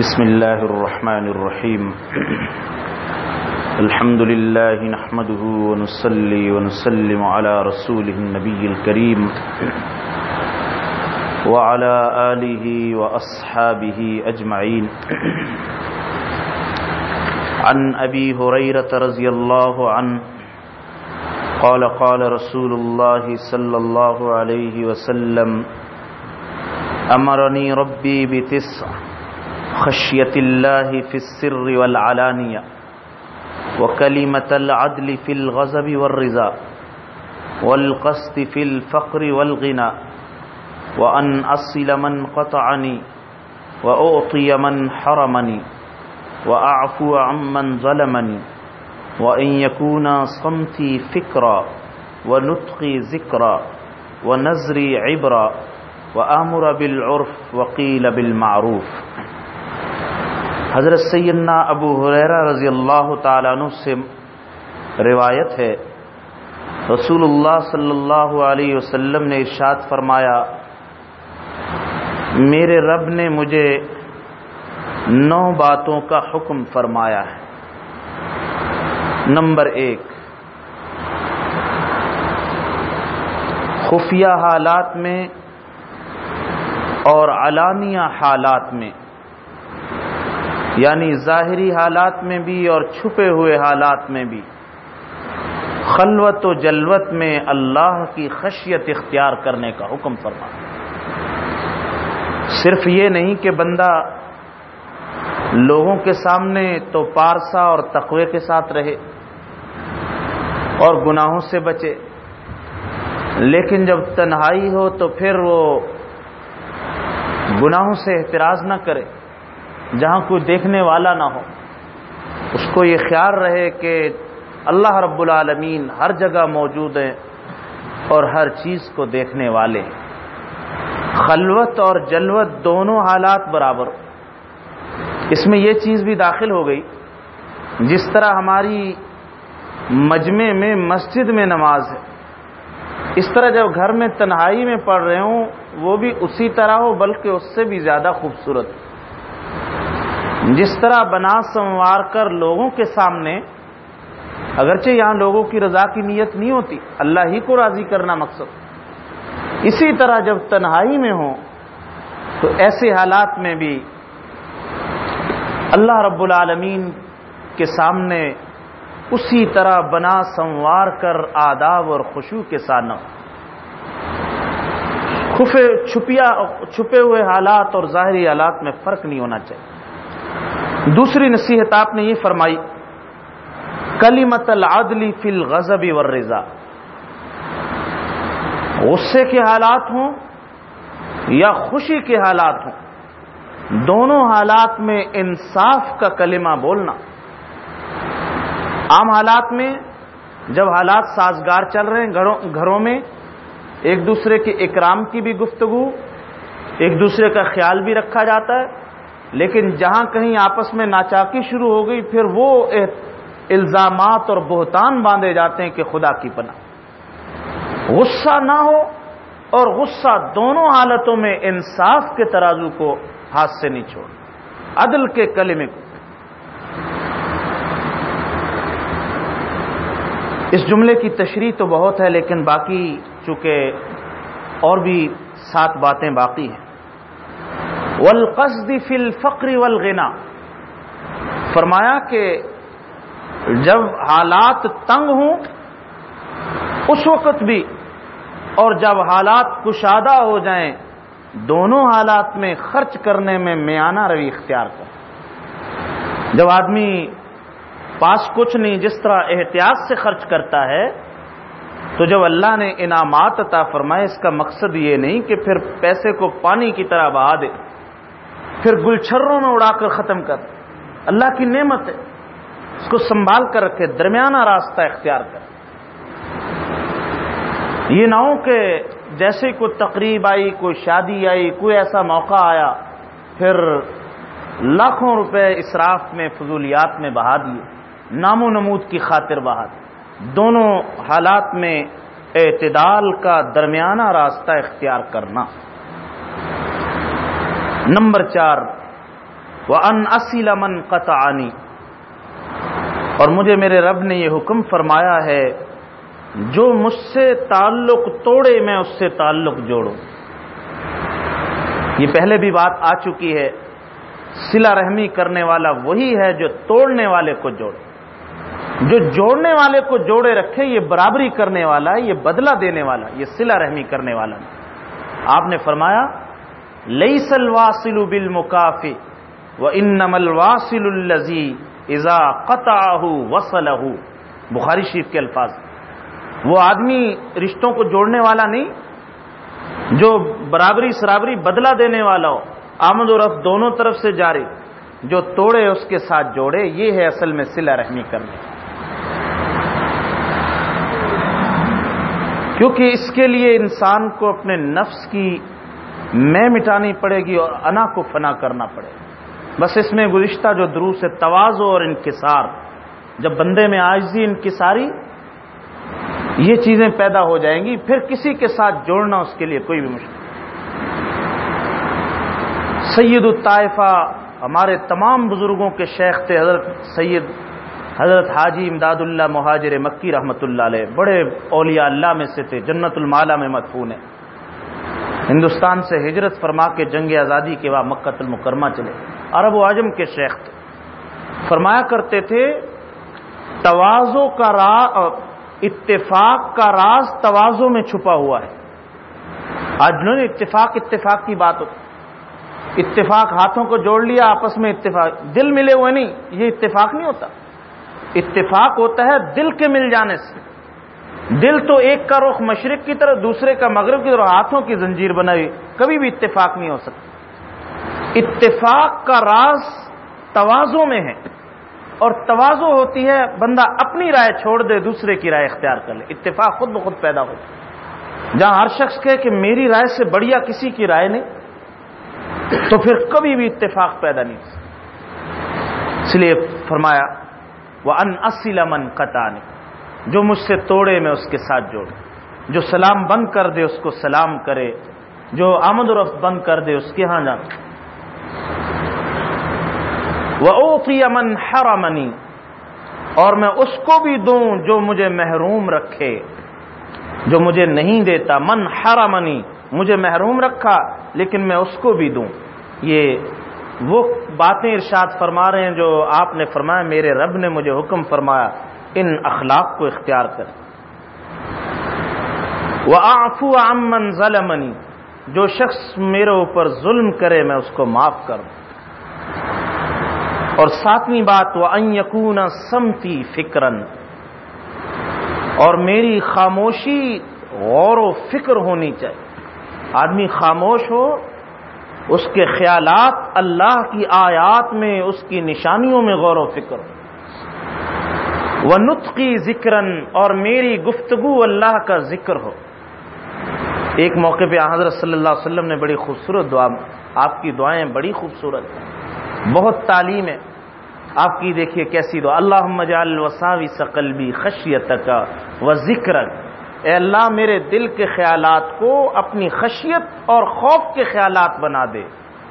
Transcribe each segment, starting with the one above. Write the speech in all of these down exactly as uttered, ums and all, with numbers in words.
بسم الله الرحمن الرحيم الحمد لله نحمده ونصلي ونسلم على رسوله النبي الكريم وعلى آله وأصحابه أجمعين. عن أبي هريرة رضي الله عنه قال قال رسول الله صلى الله عليه وسلم أمرني ربي بتسع خشية الله في السر والعلانية وكلمة العدل في الغضب والرضا والقسط في الفقر والغنى وأن أصل من قطعني وأعطي من حرمني وأعفو عمن ظلمني وأن يكون صمتي فكرا ونطقي ذكرا ونظري عبرا وآمر بالعرف وقيل بالمعروف. حضرت سیدنا ابو ہریرہ رضی اللہ تعالیٰ عنہ سے روایت ہے، رسول اللہ صلی اللہ علیہ وسلم نے ارشاد فرمایا، میرے رب نے مجھے نو باتوں کا حکم فرمایا ہے. نمبر ایک، خفیہ حالات میں اور علانیہ حالات میں، یعنی ظاہری حالات میں بھی اور چھپے ہوئے حالات میں بھی، خلوت و جلوت میں اللہ کی خشیت اختیار کرنے کا حکم فرمایا. صرف یہ نہیں کہ بندہ لوگوں کے سامنے تو پارسا اور تقوی کے ساتھ رہے اور گناہوں سے بچے، لیکن جب تنہائی ہو تو پھر وہ گناہوں سے احتراز نہ کرے، جہاں کوئی دیکھنے والا نہ ہو. اس کو یہ خیال رہے کہ اللہ رب العالمین ہر جگہ موجود ہیں اور ہر چیز کو دیکھنے والے ہیں. خلوت اور جلوت دونوں حالات برابر. اس میں یہ چیز بھی داخل ہو گئی، جس طرح ہماری مجمع میں مسجد میں نماز ہے، اس طرح جب گھر میں تنہائی میں پڑھ رہے ہوں وہ بھی اسی طرح ہو، بلکہ اس سے بھی زیادہ خوبصورت. جس طرح بنا سنوار کر لوگوں کے سامنے، اگرچہ یہاں لوگوں کی رضا کی نیت نہیں ہوتی، اللہ ہی کو راضی کرنا مقصد، اسی طرح جب تنہائی میں ہوں تو ایسے حالات میں بھی اللہ رب العالمین کے سامنے اسی طرح بنا سنوار کر آداب اور خشوع کے ساتھ نہ، خفے چھپیا چھپے ہوئے حالات اور ظاہری حالات میں فرق نہیں ہونا چاہیے. دوسری نصیحت آپ نے یہ فرمائی، کلمۃ العدل فی الغضب والرضا. غصے کے حالات ہوں یا خوشی کے حالات ہوں، دونوں حالات میں انصاف کا کلمہ بولنا. عام حالات میں جب حالات سازگار چل رہے ہیں، گھروں گھروں میں ایک دوسرے کے اکرام کی بھی گفتگو، ایک دوسرے کا خیال بھی رکھا جاتا ہے، لیکن جہاں کہیں آپس میں ناچاکی شروع ہو گئی پھر وہ الزامات اور بہتان باندھے جاتے ہیں کہ خدا کی پناہ. غصہ نہ ہو اور غصہ دونوں حالتوں میں انصاف کے ترازو کو ہاتھ سے نہیں چھوڑ، عدل کے کلمے کو. اس جملے کی تشریح تو بہت ہے، لیکن باقی چونکہ اور بھی سات باتیں باقی ہیں. والقصد فی الفقر والغنا، فرمایا کہ جب حالات تنگ ہوں اس وقت بھی اور جب حالات کشادہ ہو جائیں، دونوں حالات میں خرچ کرنے میں میانہ روی اختیار کر. جب آدمی پاس کچھ نہیں، جس طرح احتیاط سے خرچ کرتا ہے، تو جب اللہ نے انعامات عطا فرمائے، اس کا مقصد یہ نہیں کہ پھر پیسے کو پانی کی طرح بہا دے، پھر گلچھروں میں اڑا کر ختم کر. اللہ کی نعمت ہے، اس کو سنبھال کر رکھے، درمیانہ راستہ اختیار کر. یہ نہ ہو کہ جیسے کوئی تقریب آئی، کوئی شادی آئی، کوئی ایسا موقع آیا، پھر لاکھوں روپے اسراف میں، فضولیات میں بہا دیے، نام و نمود کی خاطر بہا دیے. دونوں حالات میں اعتدال کا درمیانہ راستہ اختیار کرنا. نمبر چار، وَأَنْ أَصِلَ مَنْ قَطَعَنِي، اور مجھے میرے رب نے یہ حکم فرمایا ہے جو مجھ سے تعلق توڑے میں اس سے تعلق جوڑوں۔ یہ پہلے بھی بات آ چکی ہے، صلہ رحمی کرنے والا وہی ہے جو توڑنے والے کو جوڑے، جو جوڑنے والے کو جوڑے رکھے، یہ برابری کرنے والا ہے، یہ بدلہ دینے والا، یہ صلہ رحمی کرنے والا نہیں۔ آپ نے فرمایا لیس الواصل بالمکافئ وانما الواصل الذی اذا قطعہ وصلہ، بخاری شریف کے الفاظ۔ وہ آدمی رشتوں کو جوڑنے والا نہیں جو برابری سرابری بدلہ دینے والا ہو، آمد و رفت دونوں طرف سے جاری، جو توڑے اس کے ساتھ جوڑے، یہ ہے اصل میں صلہ رحمی کرنے۔ کیونکہ اس کے لیے انسان کو اپنے نفس کی میں مٹانی پڑے گی اور انا کو فنا کرنا پڑے گا۔ بس اس میں گزشتہ جو دروس ہے تواضع اور انکسار، جب بندے میں عاجزی انکساری یہ چیزیں پیدا ہو جائیں گی، پھر کسی کے ساتھ جوڑنا اس کے لیے کوئی بھی مشکل۔ سید الطائفہ ہمارے تمام بزرگوں کے شیخ تھے، حضرت سید حضرت حاجی امداد اللہ مہاجر مکی رحمۃ اللہ علیہ، بڑے اولیاء اللہ میں سے تھے، جنت المعلی میں مدفون ہے۔ ہندوستان سے ہجرت فرما کے جنگ آزادی کے بعد مکہ المکرمہ چلے، عرب و عجم کے شیخ تھے۔ فرمایا کرتے تھے تواضع کا راز، اتفاق کا راز تواضع میں چھپا ہوا ہے۔ آج انہوں نے اتفاق اتفاق کی بات ہوتی، اتفاق ہاتھوں کو جوڑ لیا آپس میں، اتفاق دل ملے ہوئے نہیں، یہ اتفاق نہیں ہوتا۔ اتفاق ہوتا ہے دل کے مل جانے سے۔ دل تو ایک کا رخ مشرق کی طرف، دوسرے کا مغرب کی طرف، ہاتھوں کی زنجیر بنائی، کبھی بھی اتفاق نہیں ہو سکتا۔ اتفاق کا راز تواضع میں ہے، اور تواضع ہوتی ہے بندہ اپنی رائے چھوڑ دے، دوسرے کی رائے اختیار کر لے، اتفاق خود بخود پیدا ہوتا ہے۔ جہاں ہر شخص کہے کہ میری رائے سے بڑھیا کسی کی رائے نہیں، تو پھر کبھی بھی اتفاق پیدا نہیں ہو سکتا۔ اس لیے فرمایا وَأَنْ أَصِلَ مَنْ قَطَعَنِي، جو مجھ سے توڑے میں اس کے ساتھ جوڑے، جو سلام بند کر دے اس کو سلام کرے، جو آمد و رفت بند کر دے اس کے ہاں جانا۔ وَأُعْطِيَ مَنْ حَرَمَنِي، اور میں اس کو بھی دوں جو مجھے محروم رکھے، جو مجھے نہیں دیتا۔ من حرمنی، مجھے محروم رکھا لیکن میں اس کو بھی دوں۔ یہ وہ باتیں ارشاد فرما رہے ہیں جو آپ نے فرمایا میرے رب نے مجھے حکم فرمایا ان اخلاق کو اختیار کریں۔ وَأَعْفُوَ عَمَّنْ ظَلَمَنِي، جو شخص میرے اوپر ظلم کرے میں اس کو معاف کروں۔ اور ساتویں بات وَأَنْ يَكُونَ صَمْتِي فِكْرًا، اور میری خاموشی غور و فکر ہونی چاہیے۔ آدمی خاموش ہو، اس کے خیالات اللہ کی آیات میں، اس کی نشانیوں میں غور و فکر ہو۔ وَنُطْقِي ذِكْرًا، اور میری گفتگو اللہ کا ذکر ہو۔ ایک موقع پہ حضرت صلی اللہ علیہ وسلم نے بڑی خوبصورت دعا، آپ کی دعائیں بڑی خوبصورت ہیں، بہت تعلیم ہے آپ کی، دیکھیے کیسی دعا، اللہم اجعل وساوس قلبی خشیتک وذکرک، اے اللہ میرے دل کے خیالات کو اپنی خشیت اور خوف کے خیالات بنا دے،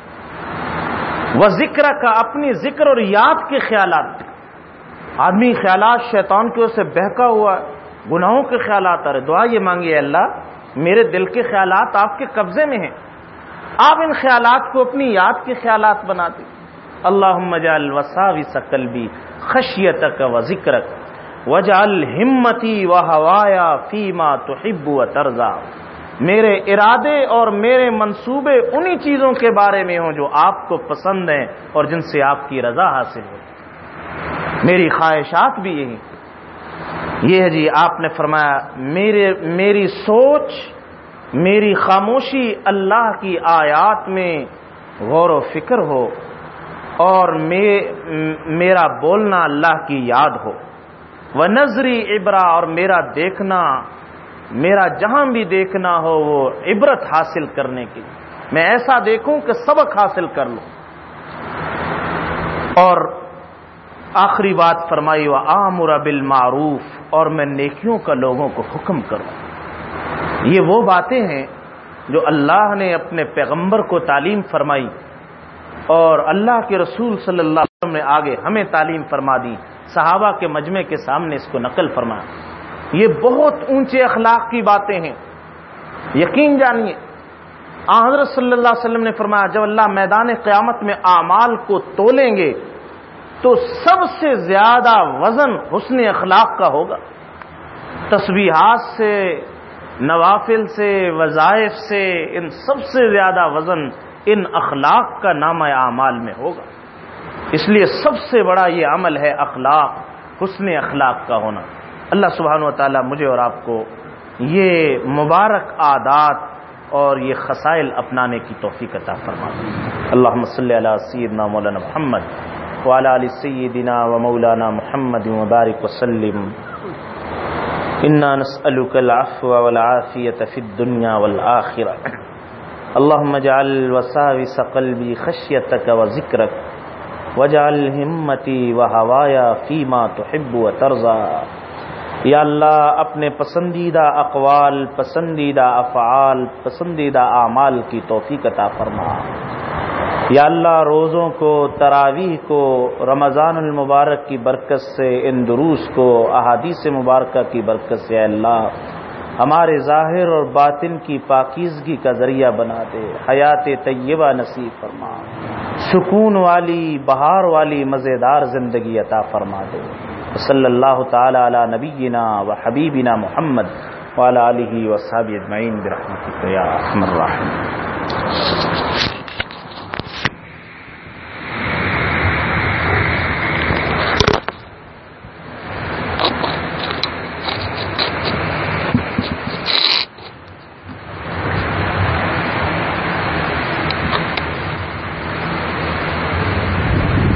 وذکرک، اپنی ذکر اور یاد کے خیالات۔ آدمی خیالات شیطان کی اور سے بہکا ہوا ہے، گناہوں کے خیالات آ رہے، دعا یہ مانگی ہے اللہ میرے دل کے خیالات آپ کے قبضے میں ہیں، آپ ان خیالات کو اپنی یاد کے خیالات بنا دیں۔ اللہم اجعل وساوس قلبی خشیتک وذکرک واجعل ہمتی وہوایا فیما تحب وترضى، میرے ارادے اور میرے منصوبے انہی چیزوں کے بارے میں ہوں جو آپ کو پسند ہیں اور جن سے آپ کی رضا حاصل ہو، میری خواہشات بھی یہی۔ یہ ہے جی آپ نے فرمایا میرے میری سوچ، میری خاموشی اللہ کی آیات میں غور و فکر ہو، اور میرا بولنا اللہ کی یاد ہو۔ وَنَظْرِي عِبْرَةٌ، اور میرا دیکھنا، میرا جہاں بھی دیکھنا ہو وہ عبرت حاصل کرنے کی، میں ایسا دیکھوں کہ سبق حاصل کر لوں۔ اور آخری بات فرمائی وَآمُرَ بِالْمَعْرُوفِ، اور میں نیکیوں کا لوگوں کو حکم کروں۔ یہ وہ باتیں ہیں جو اللہ نے اپنے پیغمبر کو تعلیم فرمائی اور اللہ کے رسول صلی اللہ علیہ وسلم نے آگے ہمیں تعلیم فرما دی، صحابہ کے مجمع کے سامنے اس کو نقل فرمایا۔ یہ بہت اونچے اخلاق کی باتیں ہیں، یقین جانیے۔ آن حضرت صلی اللہ علیہ وسلم نے فرمایا جب اللہ میدان قیامت میں اعمال کو تولیں گے تو سب سے زیادہ وزن حسن اخلاق کا ہوگا، تسبیحات سے، نوافل سے، وظائف سے، ان سب سے زیادہ وزن ان اخلاق کا نامہ اعمال میں ہوگا۔ اس لیے سب سے بڑا یہ عمل ہے اخلاق، حسن اخلاق کا ہونا۔ اللہ سبحانہ و تعالی مجھے اور آپ کو یہ مبارک عادات اور یہ خصائل اپنانے کی توفیق عطا فرمائے۔ اللہم صلی علی سیدنا مولانا محمد وعلی آل سیدنا و مولانا محمد وبارک وسلم۔ انا نسألک العفو والعافیۃ فی الدنیا والآخرہ۔ اللہم اجعل وساوس قلبی خشیتک وذکرک واجعل ہمتی وہوایا فیما تحب وترضی۔ یا اللہ اپنے پسندیدہ اقوال، پسندیدہ افعال، پسندیدہ اعمال کی توفیق عطا فرما۔ یا اللہ روزوں کو، تراویح کو، رمضان المبارک کی برکت سے، ان دروس کو، احادیث مبارکہ کی برکت سے اے اللہ ہمارے ظاہر اور باطن کی پاکیزگی کا ذریعہ بنا دے، حیات طیبہ نصیب فرما، سکون والی، بہار والی مزیدار زندگی عطا فرما دے۔ صلی اللہ تعالی علی نبینا و حبیبنا محمد وعلی آلہ وصحبہ اجمعین برحمتک یا ارحم الراحمین۔